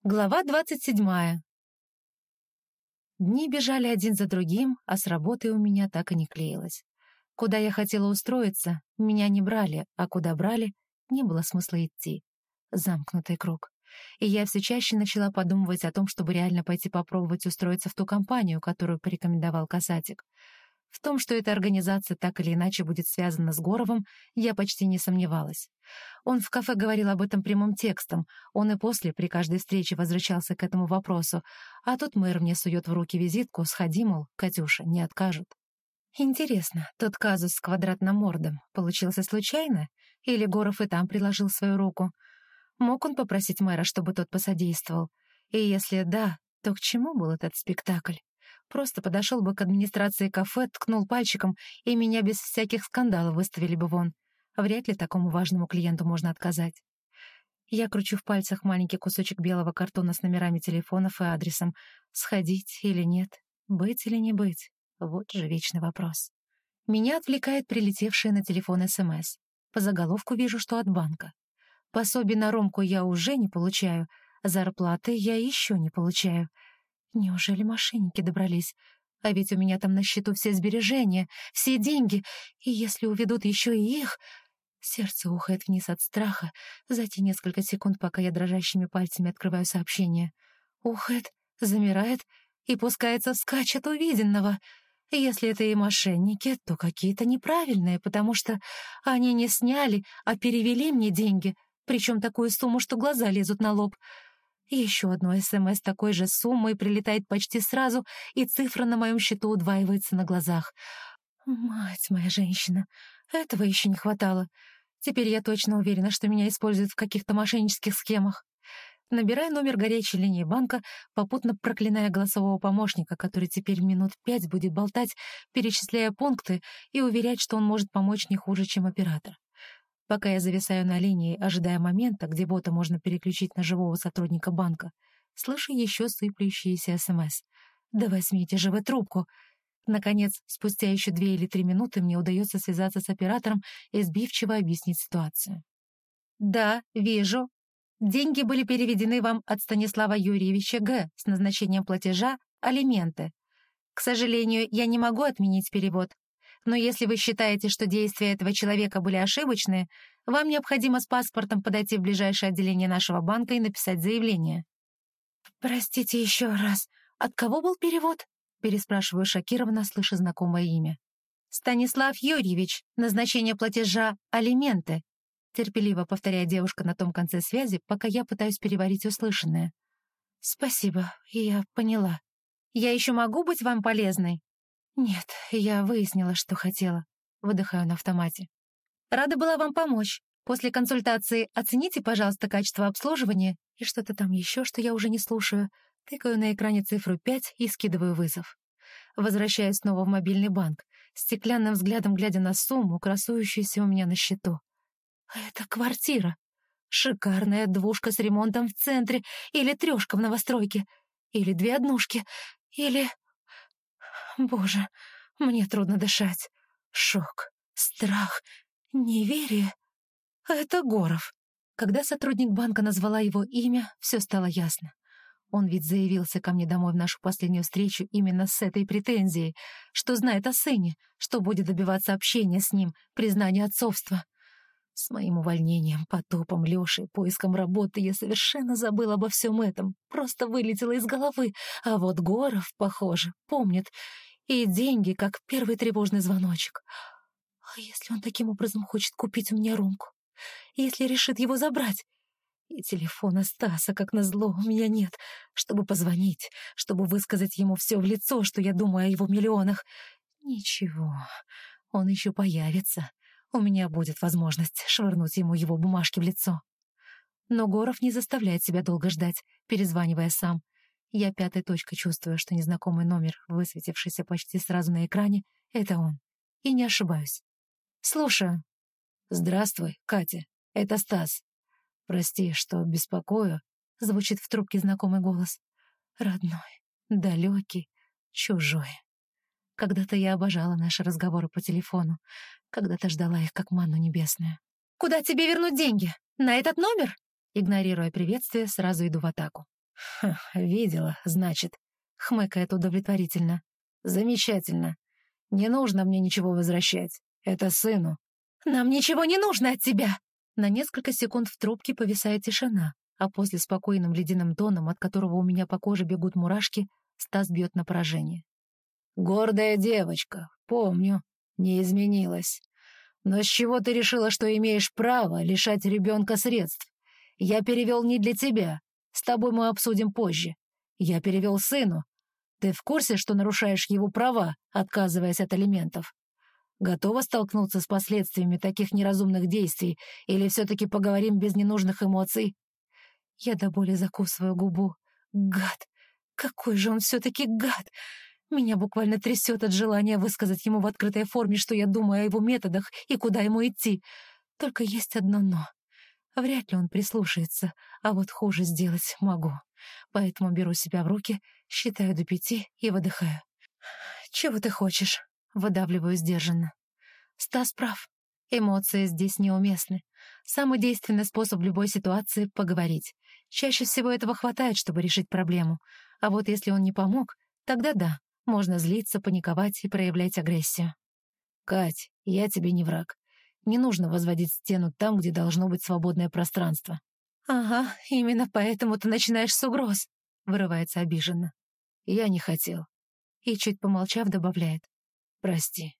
Глава 27. Дни бежали один за другим, а с работой у меня так и не клеилось. Куда я хотела устроиться, меня не брали, а куда брали, не было смысла идти. Замкнутый круг. И я все чаще начала подумывать о том, чтобы реально пойти попробовать устроиться в ту компанию, которую порекомендовал Касатик. В том, что эта организация так или иначе будет связана с Горовым, я почти не сомневалась. Он в кафе говорил об этом прямым текстом, он и после при каждой встрече возвращался к этому вопросу, а тут мэр мне сует в руки визитку, сходи, мол, Катюша, не откажут. Интересно, тот казус с квадратномордом получился случайно, или Горов и там приложил свою руку? Мог он попросить мэра, чтобы тот посодействовал? И если да, то к чему был этот спектакль? Просто подошел бы к администрации кафе, ткнул пальчиком, и меня без всяких скандалов выставили бы вон. Вряд ли такому важному клиенту можно отказать. Я кручу в пальцах маленький кусочек белого картона с номерами телефонов и адресом. Сходить или нет? Быть или не быть? Вот же вечный вопрос. Меня отвлекает прилетевшая на телефон СМС. По заголовку вижу, что от банка. Пособие на Ромку я уже не получаю, зарплаты я еще не получаю. Неужели мошенники добрались? А ведь у меня там на счету все сбережения, все деньги, и если уведут еще и их... Сердце ухает вниз от страха за те несколько секунд, пока я дрожащими пальцами открываю сообщение. Ухает, замирает и пускается вскачь от увиденного. Если это и мошенники, то какие-то неправильные, потому что они не сняли, а перевели мне деньги, причем такую сумму, что глаза лезут на лоб. Еще одно СМС такой же суммой прилетает почти сразу, и цифра на моем счету удваивается на глазах. Мать моя женщина, этого еще не хватало. Теперь я точно уверена, что меня используют в каких-то мошеннических схемах. Набираю номер горячей линии банка, попутно проклиная голосового помощника, который теперь минут 5 будет болтать, перечисляя пункты и уверять, что он может помочь не хуже, чем оператор. Пока я зависаю на линии, ожидая момента, где бота можно переключить на живого сотрудника банка, слышу еще сыплющиеся СМС. «Да возьмите же вы трубку!» Наконец, спустя еще 2 или 3 минуты мне удается связаться с оператором и сбивчиво объяснить ситуацию. «Да, вижу. Деньги были переведены вам от Станислава Юрьевича Г. с назначением платежа алименты. К сожалению, я не могу отменить перевод. Но если вы считаете, что действия этого человека были ошибочные, вам необходимо с паспортом подойти в ближайшее отделение нашего банка и написать заявление». «Простите еще раз, от кого был перевод?» Переспрашиваю шокированно, слыша знакомое имя. «Станислав Юрьевич, назначение платежа алименты», терпеливо повторяет девушка на том конце связи, пока я пытаюсь переварить услышанное. «Спасибо, я поняла. Я еще могу быть вам полезной?» «Нет, я выяснила, что хотела». Выдыхаю на автомате. «Рада была вам помочь. После консультации оцените, пожалуйста, качество обслуживания и что-то там еще, что я уже не слушаю». Тыкаю на экране цифру 5 и скидываю вызов. Возвращаюсь снова в мобильный банк, стеклянным взглядом глядя на сумму, красующуюся у меня на счету. Это квартира. Шикарная двушка с ремонтом в центре, или 3 в новостройке, или 2 однушки, или... Боже, мне трудно дышать. Шок, страх, неверие. Это Горов. Когда сотрудник банка назвала его имя, все стало ясно. Он ведь заявился ко мне домой в нашу последнюю встречу именно с этой претензией, что знает о сыне, что будет добиваться общения с ним, признания отцовства. С моим увольнением, потопом Лёшей, поиском работы я совершенно забыла обо всем этом, просто вылетела из головы, а вот Горов, похоже, помнит, и деньги, как первый тревожный звоночек. А если он таким образом хочет купить у меня Ромку? Если решит его забрать? И телефона Стаса, как назло, у меня нет, чтобы позвонить, чтобы высказать ему все в лицо, что я думаю о его миллионах. Ничего, он еще появится. У меня будет возможность швырнуть ему его бумажки в лицо. Но Горов не заставляет себя долго ждать, перезванивая сам. Я пятой точкой чувствую, что незнакомый номер, высветившийся почти сразу на экране, — это он. И не ошибаюсь. Слушаю. «Здравствуй, Катя, это Стас. Прости, что беспокою», — звучит в трубке знакомый голос. Родной, далекий, чужой. Когда-то я обожала наши разговоры по телефону, когда-то ждала их как манну небесную. «Куда тебе вернуть деньги? На этот номер?» Игнорируя приветствие, сразу иду в атаку. Видела, значит. Хмыкает удовлетворительно. Замечательно. Не нужно мне ничего возвращать. Это сыну. Нам ничего не нужно от тебя. На несколько секунд в трубке повисает тишина, а после спокойным ледяным тоном, от которого у меня по коже бегут мурашки, Стас бьет на поражение. Гордая девочка, помню, не изменилась. Но с чего ты решила, что имеешь право лишать ребенка средств? Я перевел не для тебя. С тобой мы обсудим позже. Я перевел сыну. Ты в курсе, что нарушаешь его права, отказываясь от алиментов? Готова столкнуться с последствиями таких неразумных действий, или все-таки поговорим без ненужных эмоций? Я до боли закусываю губу. Гад! Какой же он все-таки гад! Меня буквально трясет от желания высказать ему в открытой форме, что я думаю о его методах и куда ему идти. Только есть одно «но». Вряд ли он прислушается, а вот хуже сделать могу. Поэтому беру себя в руки, считаю до 5 и выдыхаю. «Чего ты хочешь?» — выдавливаю сдержанно. Стас прав. Эмоции здесь неуместны. Самый действенный способ в любой ситуации — поговорить. Чаще всего этого хватает, чтобы решить проблему. А вот если он не помог, тогда да, можно злиться, паниковать и проявлять агрессию. Кать, я тебе не враг. Не нужно возводить стену там, где должно быть свободное пространство. «Ага, именно поэтому ты начинаешь с угроз», — вырывается обиженно. Я не хотел. И, чуть помолчав, добавляет. Прости.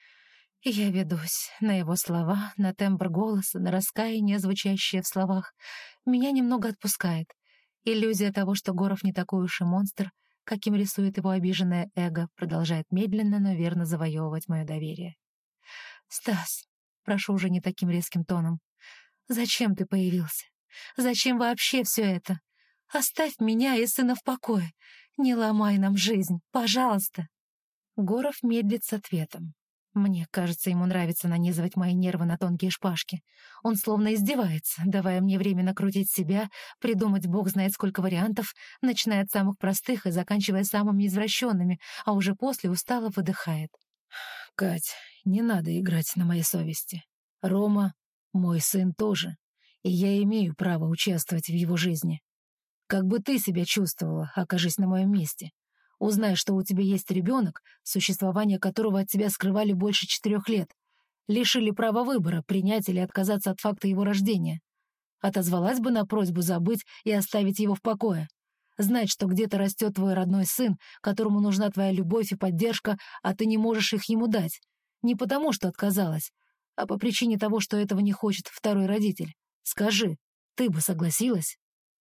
Я ведусь на его слова, на тембр голоса, на раскаяние, звучащее в словах. Меня немного отпускает. Иллюзия того, что Горов не такой уж и монстр, каким рисует его обиженное эго, продолжает медленно, но верно завоевывать мое доверие. «Стас», — прошу уже не таким резким тоном, — «зачем ты появился? Зачем вообще все это? Оставь меня и сына в покое. Не ломай нам жизнь, пожалуйста». Горов медлит с ответом. Мне кажется, ему нравится нанизывать мои нервы на тонкие шпажки. Он словно издевается, давая мне время накрутить себя, придумать бог знает сколько вариантов, начиная от самых простых и заканчивая самыми извращенными, а уже после устало выдыхает. Кать, не надо играть на моей совести. Рома — мой сын тоже, и я имею право участвовать в его жизни. Как бы ты себя чувствовала, окажись на моем месте? Узнай, что у тебя есть ребенок, существование которого от тебя скрывали больше 4 лет. Лишили права выбора, принять или отказаться от факта его рождения. Отозвалась бы на просьбу забыть и оставить его в покое. Знать, что где-то растет твой родной сын, которому нужна твоя любовь и поддержка, а ты не можешь их ему дать. Не потому, что отказалась, а по причине того, что этого не хочет второй родитель. Скажи, ты бы согласилась?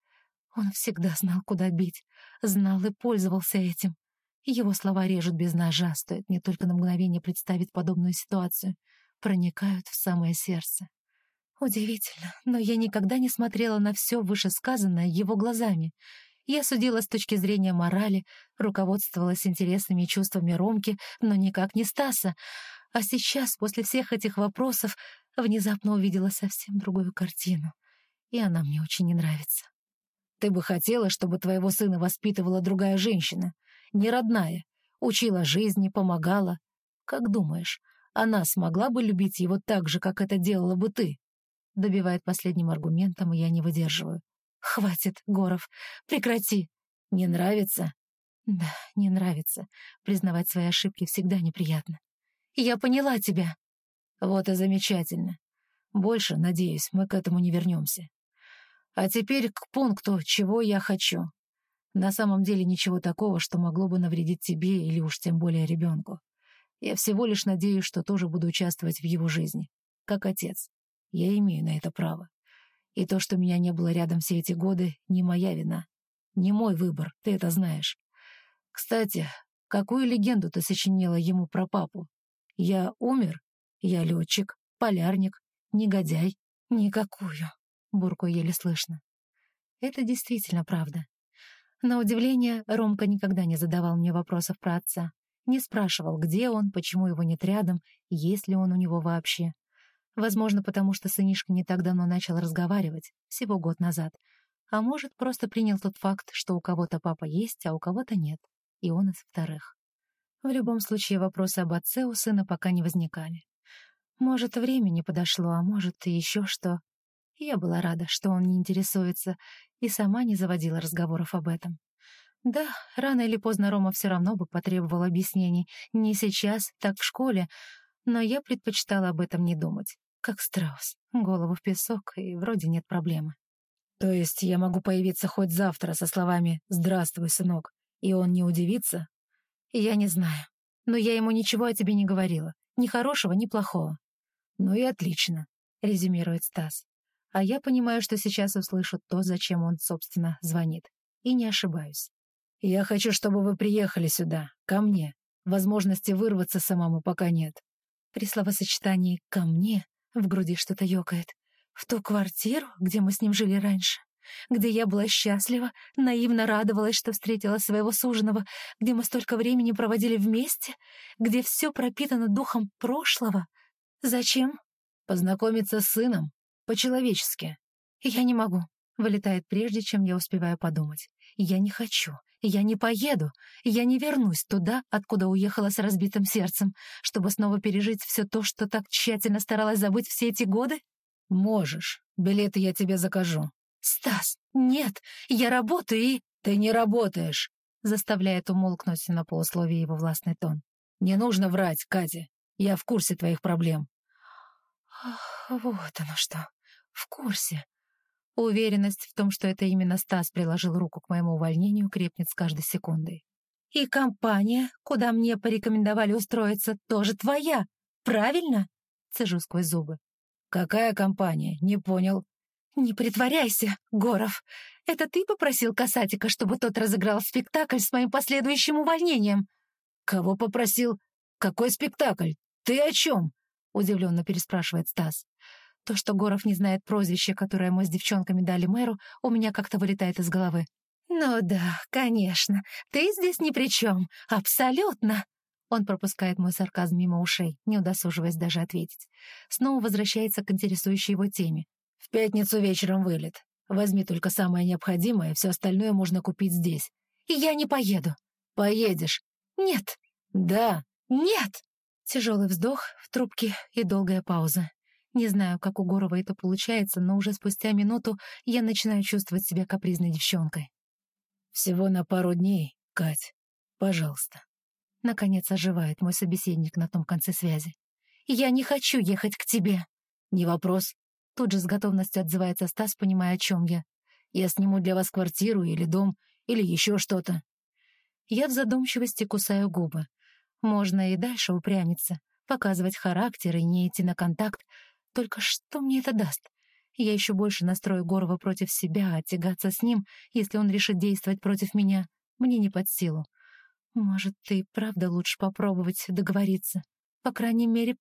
Он всегда знал, куда бить, знал и пользовался этим. Его слова режут без ножа, стоит мне только на мгновение представить подобную ситуацию. Проникают в самое сердце. Удивительно, но я никогда не смотрела на все вышесказанное его глазами. Я судила с точки зрения морали, руководствовалась интересами и чувствами Ромки, но никак не Стаса. А сейчас, после всех этих вопросов, внезапно увидела совсем другую картину. И она мне очень не нравится. Ты бы хотела, чтобы твоего сына воспитывала другая женщина, не родная, учила жизни, помогала. Как думаешь, она смогла бы любить его так же, как это делала бы ты?» Добивает последним аргументом, и я не выдерживаю. «Хватит, Горов, прекрати!» «Не нравится?» «Да, не нравится. Признавать свои ошибки всегда неприятно. Я поняла тебя». «Вот и замечательно. Больше, надеюсь, мы к этому не вернемся. А теперь к пункту, чего я хочу. На самом деле ничего такого, что могло бы навредить тебе или уж тем более ребенку. Я всего лишь надеюсь, что тоже буду участвовать в его жизни. Как отец. Я имею на это право. И то, что меня не было рядом все эти годы, не моя вина. Не мой выбор, ты это знаешь. Кстати, какую легенду ты сочинила ему про папу? Я умер? Я летчик, полярник, негодяй? «Никакую», — буркую еле слышно. Это действительно правда. На удивление, Ромка никогда не задавал мне вопросов про отца. Не спрашивал, где он, почему его нет рядом, есть ли он у него вообще. Возможно, потому что сынишка не так давно начал разговаривать, всего год назад. А может, просто принял тот факт, что у кого-то папа есть, а у кого-то нет. И он из вторых. В любом случае, вопросы об отце у сына пока не возникали. Может, время не подошло, а может, и еще что. Я была рада, что он не интересуется, и сама не заводила разговоров об этом. Да, рано или поздно Рома все равно бы потребовал объяснений. Не сейчас, так в школе, но я предпочитала об этом не думать. Как страус, голову в песок, и вроде нет проблемы. То есть я могу появиться хоть завтра со словами «Здравствуй, сынок», и он не удивится? Я не знаю, но я ему ничего о тебе не говорила. Ни хорошего, ни плохого. Ну и отлично, резюмирует Стас. А я понимаю, что сейчас услышу то, зачем он, собственно, звонит. И не ошибаюсь. Я хочу, чтобы вы приехали сюда, ко мне. Возможности вырваться самому пока нет. При словосочетании «ко мне» в груди что-то ёкает. В ту квартиру, где мы с ним жили раньше, где я была счастлива, наивно радовалась, что встретила своего суженого, где мы столько времени проводили вместе, где все пропитано духом прошлого. Зачем? Познакомиться с сыном. По-человечески. Я не могу. Вылетает прежде, чем я успеваю подумать. Я не хочу. Я не поеду. Я не вернусь туда, откуда уехала с разбитым сердцем, чтобы снова пережить все то, что так тщательно старалась забыть все эти годы. Можешь. Билеты я тебе закажу. Стас, нет, я работаю и... Ты не работаешь. Заставляет умолкнуть на полусловие его властный тон. Не нужно врать, Катя. Я в курсе твоих проблем. Ах, вот оно что. В курсе. Уверенность в том, что это именно Стас приложил руку к моему увольнению, крепнет с каждой секундой. И компания, куда мне порекомендовали устроиться, тоже твоя, правильно? Цежу сквозь зубы. Какая компания? Не понял. Не притворяйся, Горов. Это ты попросил Касатика, чтобы тот разыграл спектакль с моим последующим увольнением? Кого попросил? Какой спектакль? Ты о чем? Удивленно переспрашивает Стас. То, что Горов не знает прозвище, которое мы с девчонками дали мэру, у меня как-то вылетает из головы. «Ну да, конечно. Ты здесь ни при чем. Абсолютно!» Он пропускает мой сарказм мимо ушей, не удосуживаясь даже ответить. Снова возвращается к интересующей его теме. «В пятницу вечером вылет. Возьми только самое необходимое, все остальное можно купить здесь». «Я не поеду». «Поедешь». «Нет». «Да». «Нет». Тяжелый вздох в трубке и долгая пауза. Не знаю, как у Горова это получается, но уже спустя минуту я начинаю чувствовать себя капризной девчонкой. «Всего на пару дней, Кать. Пожалуйста». Наконец оживает мой собеседник на том конце связи. «Я не хочу ехать к тебе». «Не вопрос». Тут же с готовностью отзывается Стас, понимая, о чем я. «Я сниму для вас квартиру или дом, или еще что-то». Я в задумчивости кусаю губы. Можно и дальше упрямиться, показывать характер и не идти на контакт. Только что мне это даст? Я еще больше настрою Горова против себя, а тягаться с ним, если он решит действовать против меня, мне не под силу. Может, и правда лучше попробовать договориться. По крайней мере,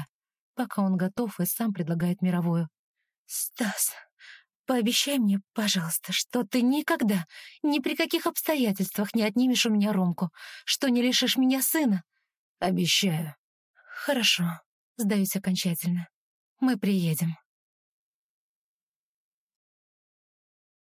пока он готов и сам предлагает мировую. «Стас, пообещай мне, пожалуйста, что ты никогда, ни при каких обстоятельствах не отнимешь у меня Ромку, что не лишишь меня сына». «Обещаю». «Хорошо», сдаюсь окончательно. «Мы приедем».